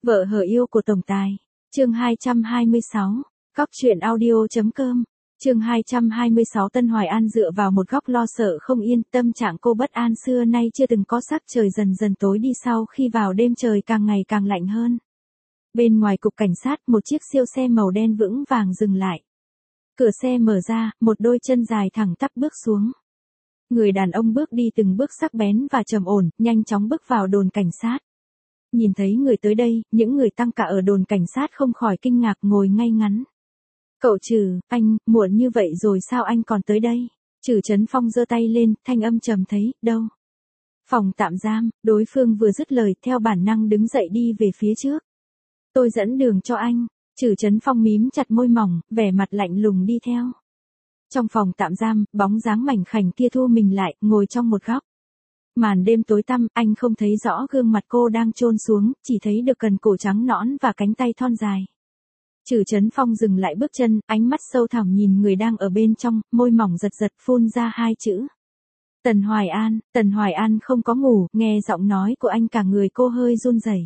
Vợ hờ yêu của tổng tài. Chương 226. Cóc truyện audio.com. Chương 226. Tân Hoài An dựa vào một góc lo sợ không yên, tâm trạng cô bất an xưa nay chưa từng có, sắc trời dần dần tối đi sau khi vào đêm trời càng ngày càng lạnh hơn. Bên ngoài cục cảnh sát, một chiếc siêu xe màu đen vững vàng dừng lại. Cửa xe mở ra, một đôi chân dài thẳng tắp bước xuống. Người đàn ông bước đi từng bước sắc bén và trầm ổn, nhanh chóng bước vào đồn cảnh sát. Nhìn thấy người tới đây, những người tăng cả ở đồn cảnh sát không khỏi kinh ngạc ngồi ngay ngắn. Cậu Trử, anh, muộn như vậy rồi sao anh còn tới đây? Trử Trấn Phong giơ tay lên, thanh âm trầm thấy, đâu? Phòng tạm giam. Đối phương vừa dứt lời, theo bản năng đứng dậy đi về phía trước. Tôi dẫn đường cho anh. Trử Trấn Phong mím chặt môi mỏng, vẻ mặt lạnh lùng đi theo. Trong phòng tạm giam, bóng dáng mảnh khảnh kia thu mình lại, ngồi trong một góc. Màn đêm tối tăm, anh không thấy rõ gương mặt cô đang chôn xuống, chỉ thấy được cần cổ trắng nõn và cánh tay thon dài. Trử Trấn Phong dừng lại bước chân, ánh mắt sâu thẳm nhìn người đang ở bên trong, môi mỏng giật giật phun ra hai chữ. Tần Hoài An không có ngủ, nghe giọng nói của anh cả người cô hơi run rẩy.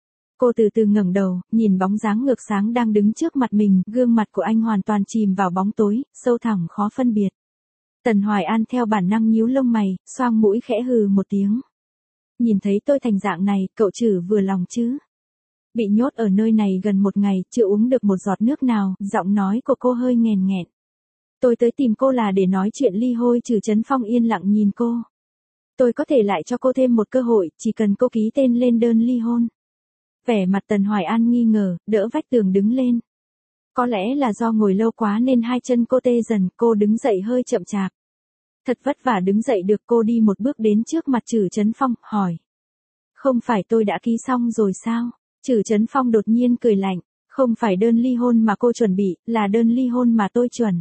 Cô từ từ ngẩng đầu, nhìn bóng dáng ngược sáng đang đứng trước mặt mình, gương mặt của anh hoàn toàn chìm vào bóng tối, sâu thẳm khó phân biệt. Tần Hoài An theo bản năng nhíu lông mày, xoang mũi khẽ hừ một tiếng. Nhìn thấy tôi thành dạng này, cậu Trử vừa lòng chứ? Bị nhốt ở nơi này gần một ngày, chưa uống được một giọt nước nào, giọng nói của cô hơi nghèn nghẹn. Tôi tới tìm cô là để nói chuyện ly hôn. Trử Trấn Phong yên lặng nhìn cô. Tôi có thể lại cho cô thêm một cơ hội, chỉ cần cô ký tên lên đơn ly hôn. Vẻ mặt Tần Hoài An nghi ngờ, đỡ vách tường đứng lên. Có lẽ là do ngồi lâu quá nên hai chân cô tê dần, cô đứng dậy hơi chậm chạp. Thật vất vả đứng dậy được, cô đi một bước đến trước mặt Trử Trấn Phong, hỏi. Không phải tôi đã ký xong rồi sao? Trử Trấn Phong đột nhiên cười lạnh. Không phải đơn ly hôn mà cô chuẩn bị, là đơn ly hôn mà tôi chuẩn.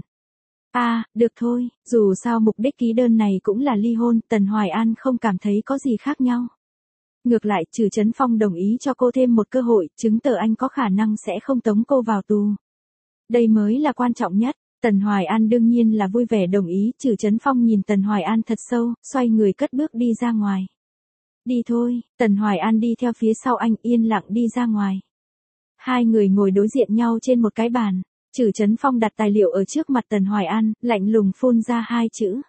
Được thôi, dù sao mục đích ký đơn này cũng là ly hôn, Tần Hoài An không cảm thấy có gì khác nhau. Ngược lại, Trử Trấn Phong đồng ý cho cô thêm một cơ hội, chứng tỏ anh có khả năng sẽ không tống cô vào tù. Đây mới là quan trọng nhất. Tần Hoài An đương nhiên là vui vẻ đồng ý. Trử Trấn Phong nhìn Tần Hoài An thật sâu, xoay người cất bước đi ra ngoài. Đi thôi. Tần Hoài An đi theo phía sau anh, yên lặng đi ra ngoài. Hai người ngồi đối diện nhau trên một cái bàn. Trử Trấn Phong đặt tài liệu ở trước mặt Tần Hoài An, lạnh lùng phun ra hai chữ.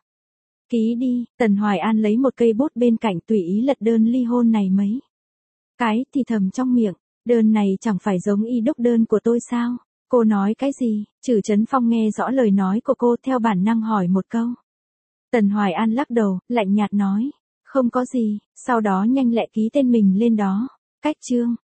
Ký đi. Tần Hoài An lấy một cây bút bên cạnh, tùy ý lật đơn ly hôn này mấy cái, thì thầm trong miệng. Đơn này chẳng phải giống y đúc đơn của tôi sao? Cô nói cái gì? Trử Trấn Phong nghe rõ lời nói của cô, theo bản năng hỏi một câu. Tần Hoài An lắc đầu, lạnh nhạt nói. Không có gì, sau đó nhanh lẹ ký tên mình lên đó. Cách chương.